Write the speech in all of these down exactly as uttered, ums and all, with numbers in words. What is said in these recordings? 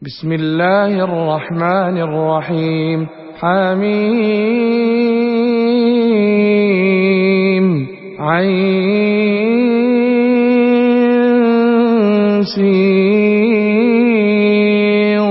بسم الله الرحمن الرحيم حميم عين سين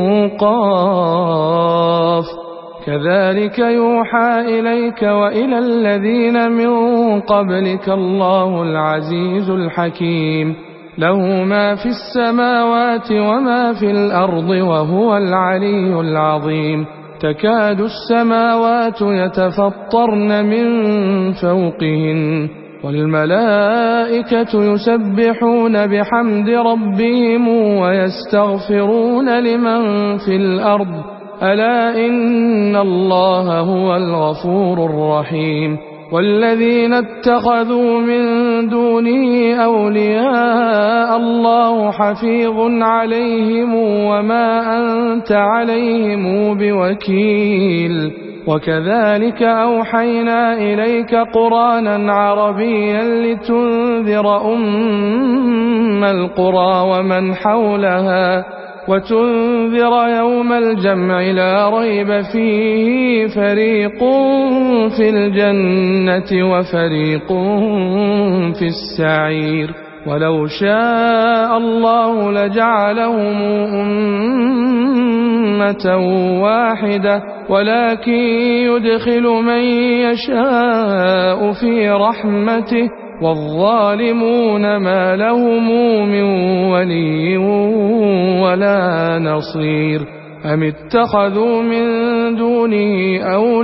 قاف كذلك يوحى إليك وإلى الذين من قبلك الله العزيز الحكيم له ما في السماوات وما في الأرض وهو العلي العظيم تكاد السماوات يتفطرن من فوقهن والملائكة يسبحون بحمد ربهم ويستغفرون لمن في الأرض ألا إن الله هو الغفور الرحيم والذين اتخذوا من دونه أولياء الله حفيظ عليهم وما أنت عليهم بوكيل وكذلك أوحينا إليك قرآنا عربيا لتنذر أم القرى ومن حولها وتنذر يوم الجمع لا ريب فيه فريق في الجنة وفريق في السعير ولو شاء الله لجعلهم أمة واحدة ولكن يدخل من يشاء في رحمته والظالمون ما لهم من ولي ولا نصير أم اتخذوا من دونه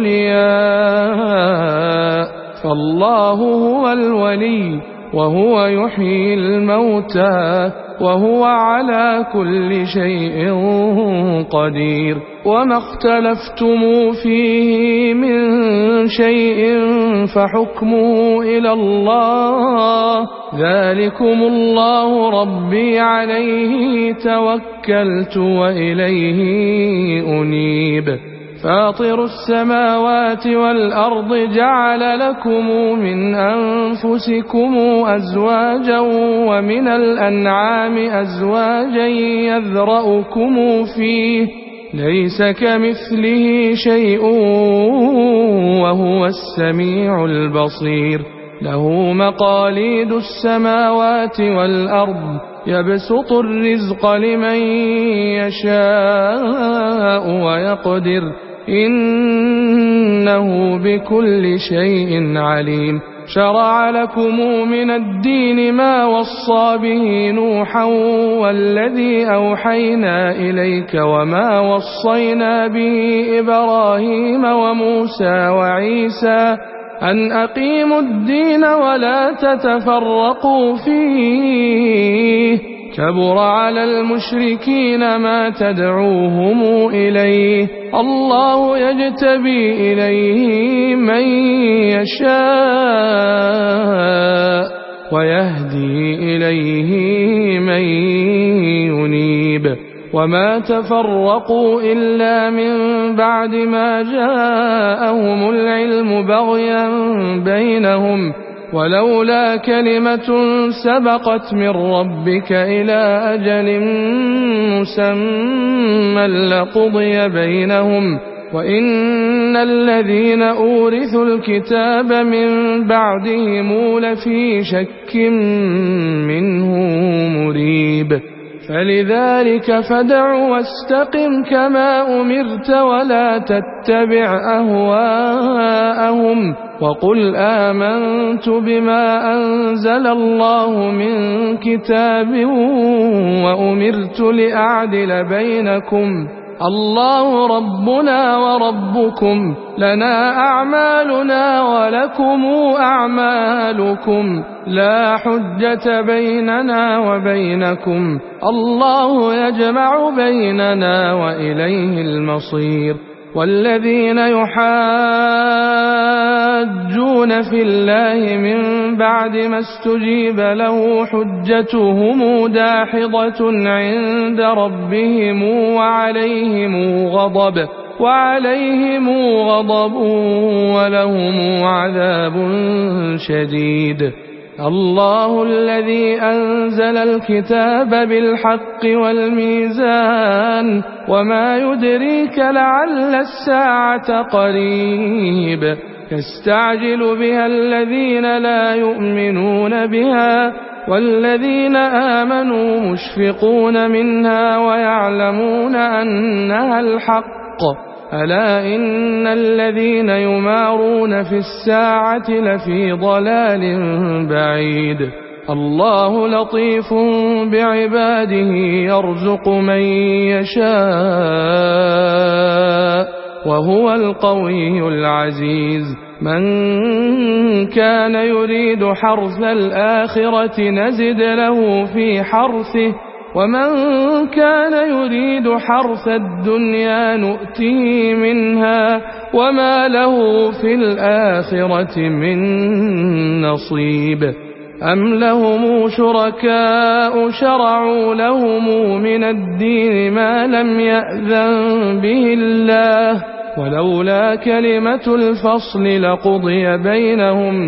أولياء فالله هو الولي وهو يحيي الموتى وهو على كل شيء قدير وما اختلفتم فيه من شيء فحكمه إلى الله ذلكم الله ربي عليه توكلت وإليه أنيب فاطر السماوات والأرض جعل لكم من أنفسكم أزواجا ومن الأنعام أزواجا يذرأكم فيه ليس كمثله شيء وهو السميع البصير له مقاليد السماوات والأرض يبسط الرزق لمن يشاء ويقدر إنه بكل شيء عليم شرع لكم من الدين ما وصى به نوحا والذي أوحينا إليك وما وصينا به إبراهيم وموسى وعيسى أن أقيموا الدين ولا تتفرقوا فيه كبر على المشركين ما تدعوهم إليه الله يجتبي إليه من يشاء ويهدي إليه من ينيب وما تفرقوا إلا من بعد ما جاءهم العلم بغيا بينهم ولولا كلمة سبقت من ربك إلى أجل مسمى لقضي بينهم وإن الذين أورثوا الكتاب من بعدهم لفي شك منه مريب فلذلك فادع واستقم كما أمرت ولا تتبع أهواءهم وقل آمنت بما أنزل الله من كتاب وأمرت لأعدل بينكم الله ربنا وربكم لنا أعمالنا ولكم أعمالكم لا حجة بيننا وبينكم الله يجمع بيننا وإليه المصير والذين يحاجون في الله من بعد ما استجيب له حجتهم داحضة عند ربهم وعليهم غضب وعليهم غضب ولهم عذاب شديد الله الذي أنزل الكتاب بالحق والميزان الآن وما يدريك لعل الساعة قريب يستعجل بها الذين لا يؤمنون بها والذين آمنوا مشفقون منها ويعلمون أنها الحق ألا إن الذين يمارون في الساعة لفي ضلال بعيد الله لطيف بعباده يرزق من يشاء وهو القوي العزيز من كان يريد حرث الآخرة نزد له في حرثه ومن كان يريد حرث الدنيا نؤته منها وما له في الآخرة من نصيب أم لهم شركاء شرعوا لهم من الدين ما لم يأذن به الله ولولا كلمة الفصل لقضي بينهم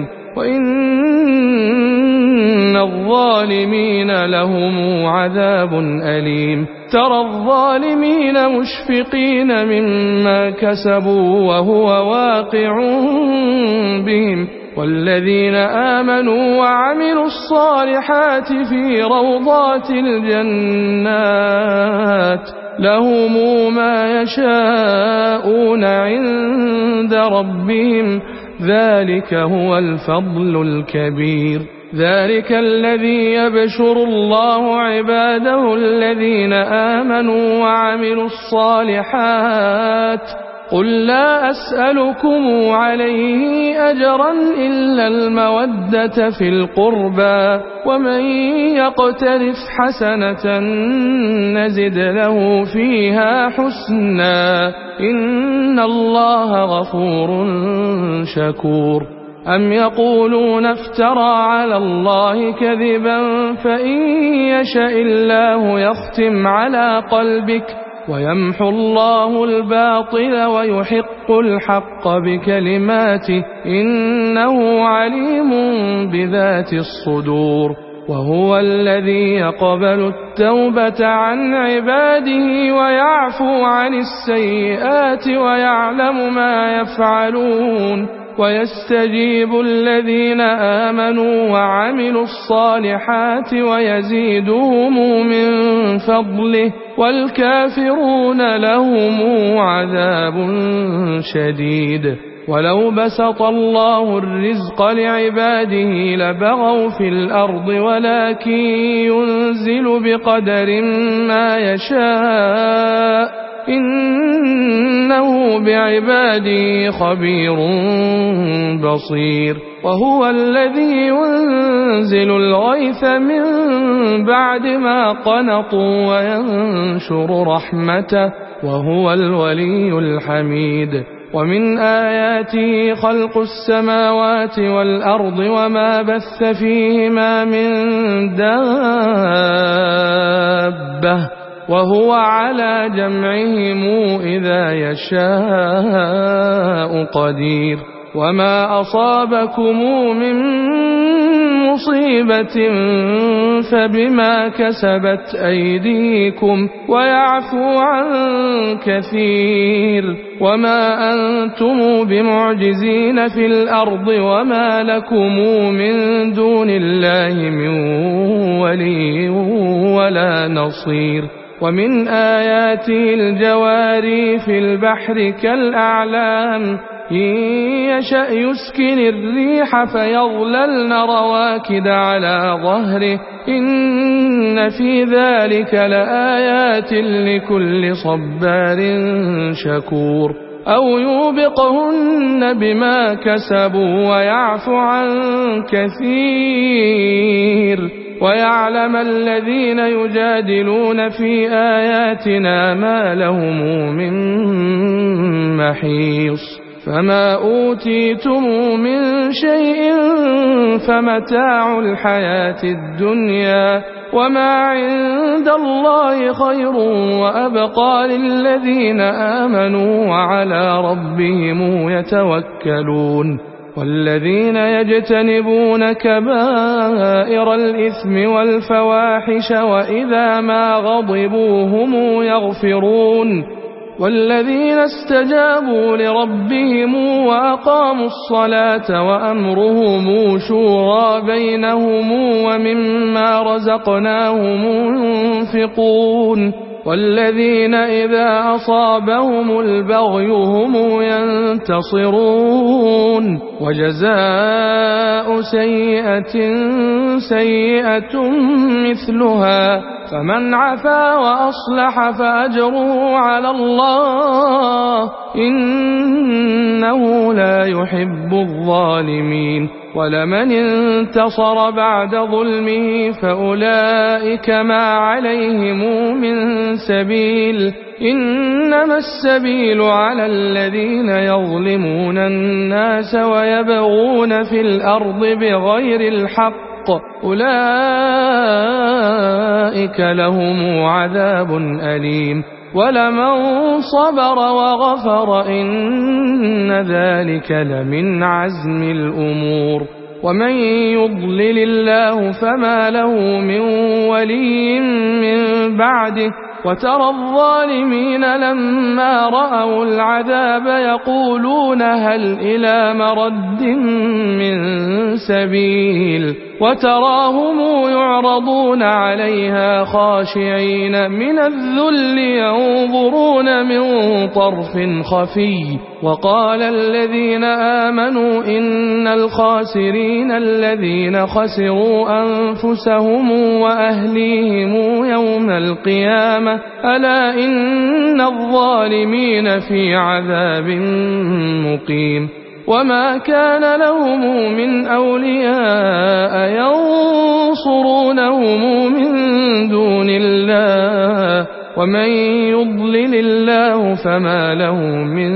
وإن الظالمين لهم عذاب أليم ترى الظالمين مشفقين مما كسبوا وهو واقع بهم والذين آمنوا وعملوا الصالحات في روضات الجنات لهم ما يشاءون عند ربهم ذلك هو الفضل الكبير ذلك الذي يبشر الله عباده الذين آمنوا وعملوا الصالحات قل لا أسألكم عليه أجرا إلا المودة في القربى ومن يقترف حسنة نزد له فيها حسنا إن الله غفور شكور أم يقولون افترى على الله كذبا فإن يشاء الله يختم على قلبك ويمحو الله الباطل ويحق الحق بكلماته إنه عليم بذات الصدور وهو الذي يقبل التوبة عن عباده ويعفو عن السيئات ويعلم ما يفعلون ويستجيب الذين آمنوا وعملوا الصالحات ويزيدهم من فضله والكافرون لهم عذاب شديد ولو بسط الله الرزق لعباده لبغوا في الأرض ولكن ينزل بقدر ما يشاء إنه بعباده خبير بصير وهو الذي ينزل الغيث من بعد ما قنطوا وينشر رحمته وهو الولي الحميد ومن آياته خلق السماوات والأرض وما بث فيهما من دابة وهو على جمعهم إذا يشاء قدير وما أصابكم من مصيبة فبما كسبت أيديكم ويعفو عن كثير وما أنتم بمعجزين في الأرض وما لكم من دون الله من ولي ولا نصير ومن آياته الجواري في البحر كالأعلام إن يشأ يسكن الريح فيظللن رواكد على ظهره إن في ذلك لآيات لكل صبار شكور أو يوبقهن بما كسبوا ويعفو عن كثير ويعلم الذين يجادلون في آياتنا ما لهم من محيص فما أوتيتم من شيء فمتاع الحياة الدنيا وما عند الله خير وأبقى للذين آمنوا وعلى ربهم يتوكلون والذين يجتنبون كبائر الإثم والفواحش وإذا ما غضبوا هم يغفرون والذين استجابوا لربهم وأقاموا الصلاة وأمرهم شورى بينهم ومما رزقناهم ينفقون والذين إذا أصابهم البغي هم ينتصرون وجزاء سيئة سيئة مثلها فمن عفا وأصلح فأجره على الله إنه لا يحب الظالمين ولمن انتصر بعد ظلمه فأولئك ما عليهم من سبيل إنما السبيل على الذين يظلمون الناس ويبغون في الأرض بغير الحق أولئك لهم عذاب أليم ولمن صبر وغفر إن ذلك لمن عزم الأمور ومن يضلل الله فما له من ولي من بعده وترى الظالمين لما رأوا العذاب يقولون هل إلى مرد من سبيل وتراهم يعرضون عليها خاشعين من الذل ينظرون من طرف خفي وقال الذين آمنوا إن الخاسرين الذين خسروا أنفسهم وأهليهم يوم القيامة ألا إن الظالمين في عذاب مقيم وما كان لهم من أولياء ينصرونهم من دون الله ومن يضلل الله فما له من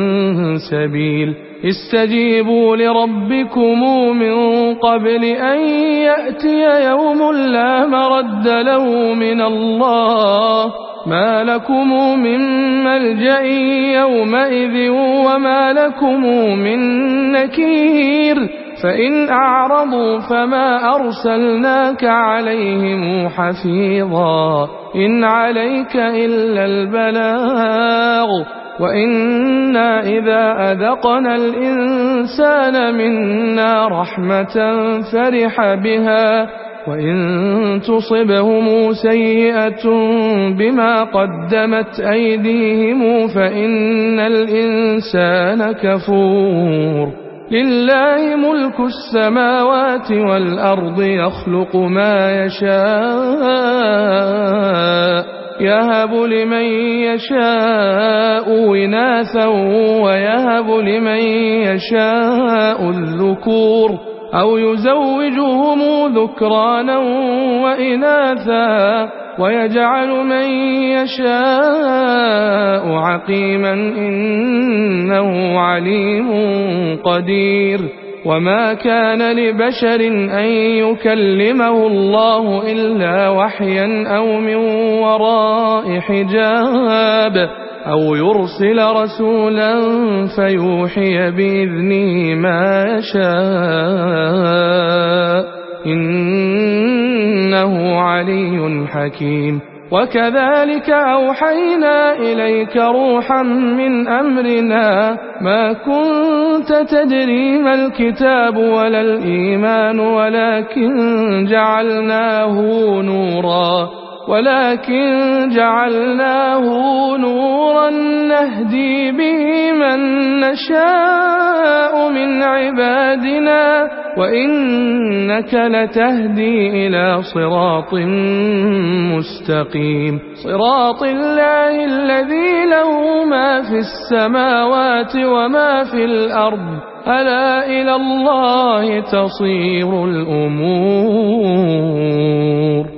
سبيل استجيبوا لربكم من قبل أن يأتي يوم لا مرد له من الله ما لكم من ملجأ يومئذ وما لكم من نكير فإن أعرضوا فما أرسلناك عليهم حفيظا إن عليك إلا البلاغ وإنا إذا أذقنا الإنسان منا رحمة فرح بها وإن تصبهم سيئة بما قدمت أيديهم فإن الإنسان كفور لله ملك السماوات والأرض يخلق ما يشاء يهب لمن يشاء إناثا ويهب لمن يشاء الذكور أو يزوجهم ذكرانا وإناثا ويجعل من يشاء عقيما إنه عليم قدير وما كان لبشر أن يكلمه الله إلا وحيا أو من وراء حجاب أو يرسل رسولا فيوحي بإذنه ما يشاء إنه علي حكيم وكذلك أوحينا إليك روحا من أمرنا ما كنت تدري ما الكتاب ولا الإيمان ولكن جعلناه نورا ولكن جعلناه نورا نهدي به من نشاء من عبادنا وإنك لتهدي إلى صراط مستقيم صراط الله الذي له ما في السماوات وما في الأرض ألا إلى الله تصير الأمور